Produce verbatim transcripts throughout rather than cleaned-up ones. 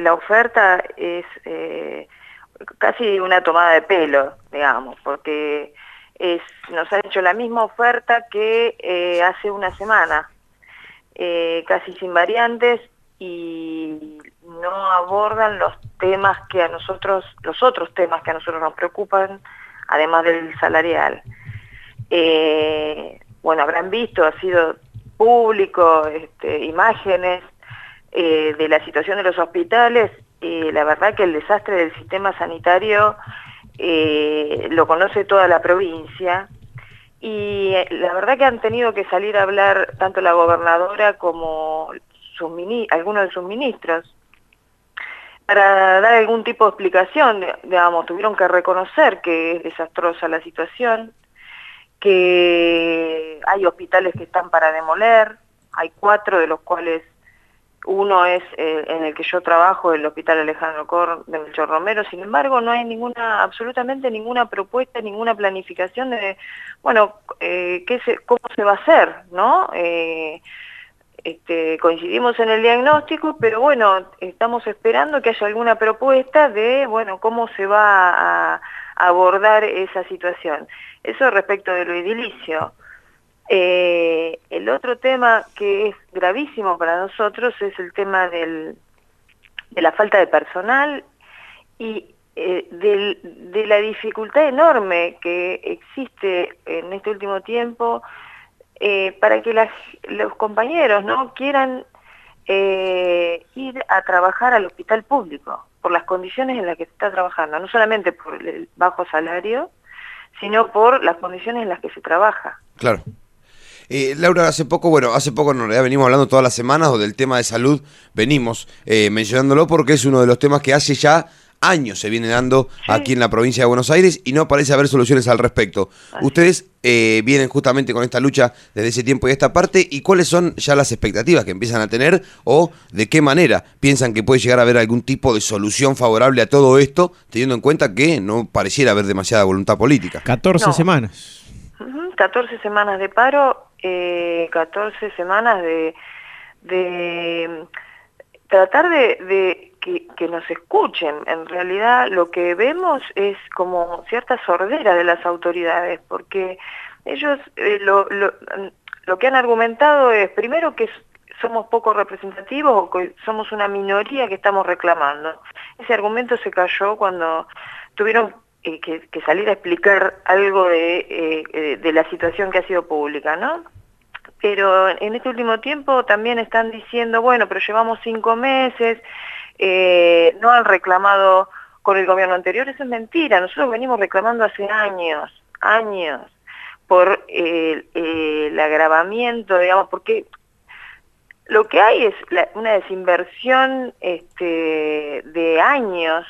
la oferta es eh, casi una tomada de pelo, digamos, porque es, nos han hecho la misma oferta que eh, hace una semana, eh, casi sin variantes, y no abordan los temas que a nosotros, los otros temas que a nosotros nos preocupan, además del salarial. Eh, bueno, habrán visto, ha sido público, este, imágenes eh, de la situación de los hospitales. Eh, la verdad que el desastre del sistema sanitario eh, lo conoce toda la provincia, y eh, la verdad que han tenido que salir a hablar tanto la gobernadora como sus mini, algunos de sus ministros para dar algún tipo de explicación. Digamos, tuvieron que reconocer que es desastrosa la situación, que hay hospitales que están para demoler, hay cuatro de los cuales uno es eh, en el que yo trabajo, el Hospital Alejandro Korn de Melchor Romero. Sin embargo, no hay ninguna, absolutamente ninguna propuesta, ninguna planificación de, bueno, eh, qué se, cómo se va a hacer, ¿no? Eh, este, coincidimos en el diagnóstico, pero bueno, estamos esperando que haya alguna propuesta de, bueno, cómo se va a, a abordar esa situación. Eso respecto de lo edilicio. Eh, el otro tema que es gravísimo para nosotros es el tema del, de la falta de personal y eh, del, de la dificultad enorme que existe en este último tiempo eh, para que las, los compañeros no quieran eh, ir a trabajar al hospital público por las condiciones en las que se está trabajando, no solamente por el bajo salario, sino por las condiciones en las que se trabaja. Claro. Eh, Laura, hace poco, bueno, hace poco en realidad venimos hablando todas las semanas o del tema de salud, venimos eh, mencionándolo porque es uno de los temas que hace ya años se viene dando sí. aquí en la provincia de Buenos Aires y no parece haber soluciones al respecto. Así. Ustedes eh, vienen justamente con esta lucha desde ese tiempo y esta parte, ¿y cuáles son ya las expectativas que empiezan a tener o de qué manera piensan que puede llegar a haber algún tipo de solución favorable a todo esto, teniendo en cuenta que no pareciera haber demasiada voluntad política? catorce no. semanas. catorce semanas de paro, eh, catorce semanas de, de tratar de, de que, que nos escuchen. En realidad lo que vemos es como cierta sordera de las autoridades, porque ellos eh, lo, lo, lo que han argumentado es, primero, que somos poco representativos o que somos una minoría que estamos reclamando. Ese argumento se cayó cuando tuvieron Eh, que, que salir a explicar algo de, eh, de la situación que ha sido pública, ¿no? Pero en este último tiempo también están diciendo, bueno, pero llevamos cinco meses, eh, no han reclamado con el gobierno anterior. Eso es mentira, nosotros venimos reclamando hace años, años, por eh, eh, el agravamiento, digamos, porque lo que hay es la, una desinversión este, de años.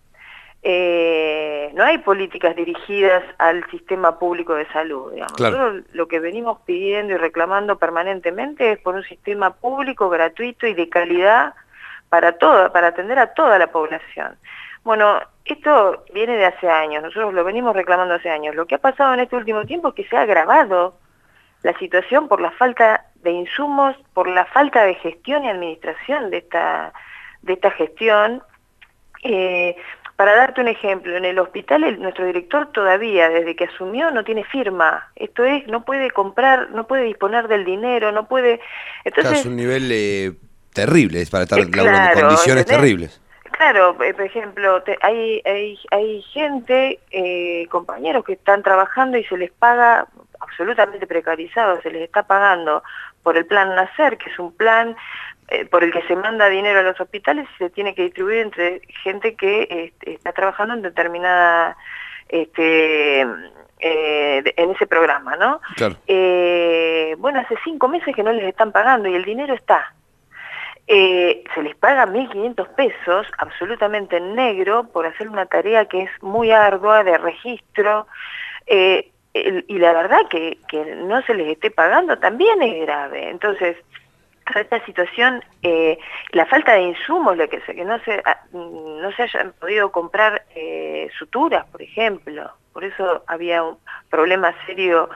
Eh, no hay políticas dirigidas al sistema público de salud, digamos. Claro. Nosotros lo que venimos pidiendo y reclamando permanentemente es por un sistema público, gratuito y de calidad para toda, para atender a toda la población. Bueno, esto viene de hace años, nosotros lo venimos reclamando hace años. Lo que ha pasado en este último tiempo es que se ha agravado la situación por la falta de insumos, por la falta de gestión y administración de esta, de esta gestión. Eh, Para darte un ejemplo, en el hospital el, nuestro director todavía, desde que asumió, no tiene firma. Esto es, no puede comprar, no puede disponer del dinero, no puede... Entonces, claro, es un nivel eh, terrible, es para estar eh, laburando en claro, condiciones ¿entendés? terribles. Claro, eh, por ejemplo, te, hay, hay, hay gente, eh, compañeros que están trabajando y se les paga absolutamente precarizado, se les está pagando por el plan Nacer, que es un plan eh, por el que se manda dinero a los hospitales y se tiene que distribuir entre gente que eh, está trabajando en determinada, este, eh, en ese programa, ¿no? Claro. Eh, bueno, hace cinco meses que no les están pagando y el dinero está. Eh, se les paga mil quinientos pesos absolutamente en negro por hacer una tarea que es muy ardua de registro, eh, el, y la verdad que, que no se les esté pagando también es grave. Entonces, esta situación, eh, la falta de insumos, lo que, que no, se, no se hayan podido comprar eh, suturas, por ejemplo, por eso había un problema serio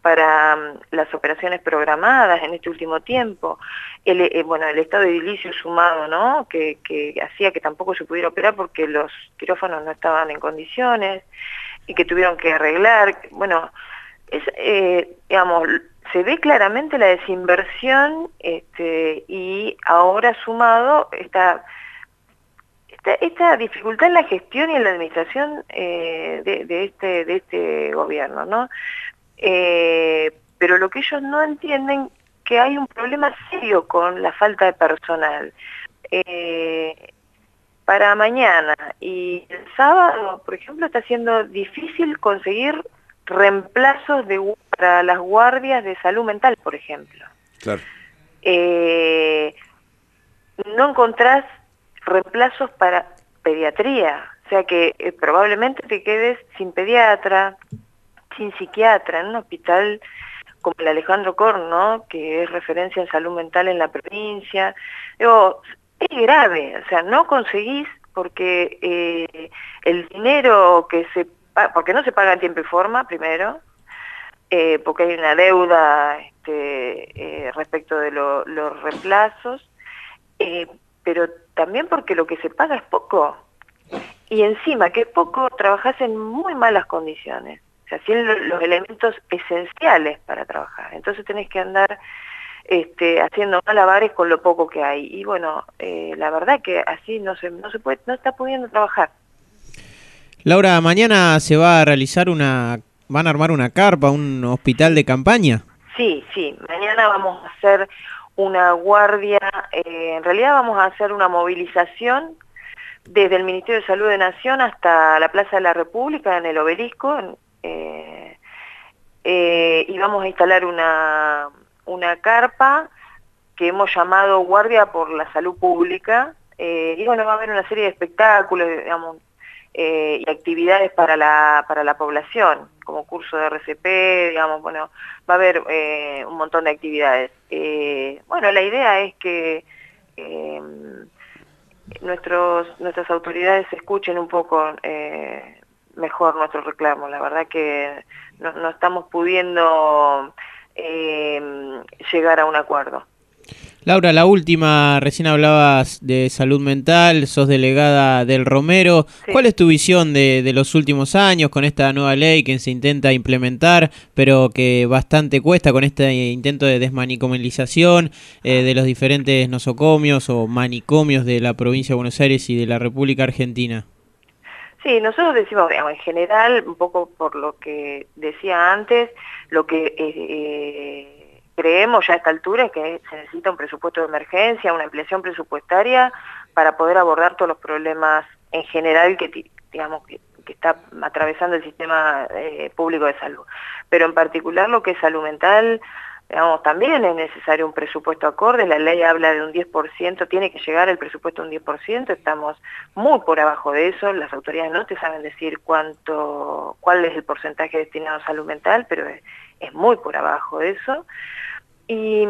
para um, las operaciones programadas en este último tiempo, el, eh, bueno, el estado de edilicio sumado, ¿no? Que, que hacía que tampoco se pudiera operar porque los quirófanos no estaban en condiciones y que tuvieron que arreglar, bueno, es, eh, digamos, se ve claramente la desinversión este, y ahora sumado esta, esta, esta dificultad en la gestión y en la administración eh, de, de, este, de este gobierno, ¿no? Eh, pero lo que ellos no entienden que hay un problema serio con la falta de personal. Eh, para mañana y el sábado, por ejemplo, está siendo difícil conseguir reemplazos de, para las guardias de salud mental, por ejemplo. Claro. Eh, no encontrás reemplazos para pediatría, o sea que eh, probablemente te quedes sin pediatra, sin psiquiatra, en un hospital como el Alejandro Korn, ¿no? Que es referencia en salud mental en la provincia. Digo, es grave, o sea, no conseguís porque eh, el dinero que se paga, porque no se paga en tiempo y forma, primero, eh, porque hay una deuda este, eh, respecto de lo, los reemplazos, eh, pero también porque lo que se paga es poco, y encima que es poco, trabajás en muy malas condiciones, o sea, sin los elementos esenciales para trabajar, entonces tenés que andar Este, haciendo malabares con lo poco que hay. Y bueno, eh, la verdad que así no se, no se puede, no está pudiendo trabajar. Laura, mañana se va a realizar una, van a armar una carpa, un hospital de campaña. Sí, sí, mañana vamos a hacer una guardia, eh, en realidad vamos a hacer una movilización desde el Ministerio de Salud de Nación hasta la Plaza de la República, en el Obelisco, eh, eh, y vamos a instalar una... una carpa que hemos llamado Guardia por la Salud Pública, eh, y bueno, va a haber una serie de espectáculos, digamos, eh, y actividades para la, para la población, como curso de R C P, digamos, bueno, va a haber eh, un montón de actividades. Eh, bueno, la idea es que eh, nuestros, nuestras autoridades escuchen un poco eh, mejor nuestros reclamos, la verdad que no, no estamos pudiendo Eh, llegar a un acuerdo. Laura, la última, recién hablabas de salud mental, sos delegada del Romero. Sí. ¿Cuál es tu visión de, de los últimos años con esta nueva ley que se intenta implementar, pero que bastante cuesta con este intento de desmanicomialización eh, de los diferentes nosocomios o manicomios de la provincia de Buenos Aires y de la República Argentina? Sí, nosotros decimos, digamos, en general, un poco por lo que decía antes, lo que eh, creemos ya a esta altura es que se necesita un presupuesto de emergencia, una ampliación presupuestaria para poder abordar todos los problemas en general que, digamos, que, que está atravesando el sistema eh, público de salud. Pero en particular lo que es salud mental, digamos, también es necesario un presupuesto acorde, la ley habla de un diez por ciento, tiene que llegar el presupuesto a un diez por ciento, estamos muy por abajo de eso, las autoridades no te saben decir cuánto, cuál es el porcentaje destinado a salud mental, pero es, es muy por abajo de eso. Y,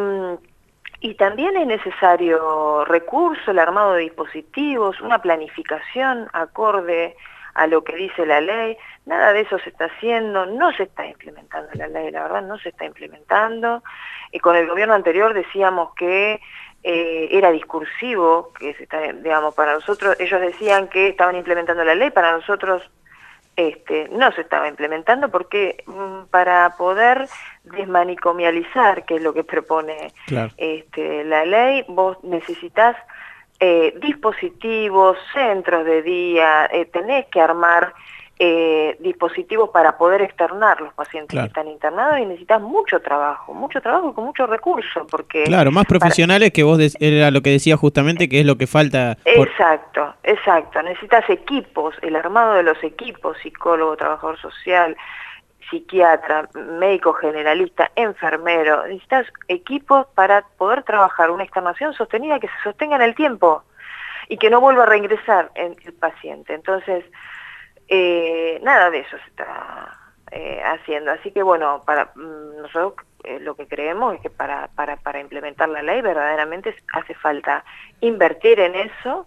y también es necesario recurso, el armado de dispositivos, una planificación acorde a lo que dice la ley. Nada de eso se está haciendo, no se está implementando la ley, la verdad no se está implementando. Y con el gobierno anterior decíamos que eh, era discursivo, que se está, digamos, para nosotros, ellos decían que estaban implementando la ley, para nosotros este, no se estaba implementando porque mm, para poder desmanicomializar, que es lo que propone claro. este, la ley, vos necesitas Eh, dispositivos, centros de día, eh, tenés que armar eh, dispositivos para poder externar los pacientes claro. que están internados y necesitas mucho trabajo, mucho trabajo y con mucho recurso, porque... Claro, más profesionales para... que vos, de, era lo que decía justamente, que es lo que falta... Por... Exacto, exacto, necesitas equipos, el armado de los equipos, psicólogo, trabajador social, psiquiatra, médico generalista, enfermero, necesitas equipos para poder trabajar una externación sostenida que se sostenga en el tiempo y que no vuelva a reingresar en el paciente. Entonces, eh, nada de eso se está eh, haciendo. Así que bueno, para nosotros eh, lo que creemos es que para, para, para implementar la ley verdaderamente hace falta invertir en eso,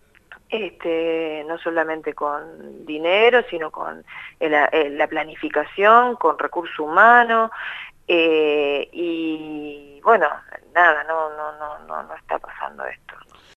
Este, no solamente con dinero, sino con el, el, la planificación, con recurso humano, eh, y bueno, nada, no, no, no, no, no está pasando esto.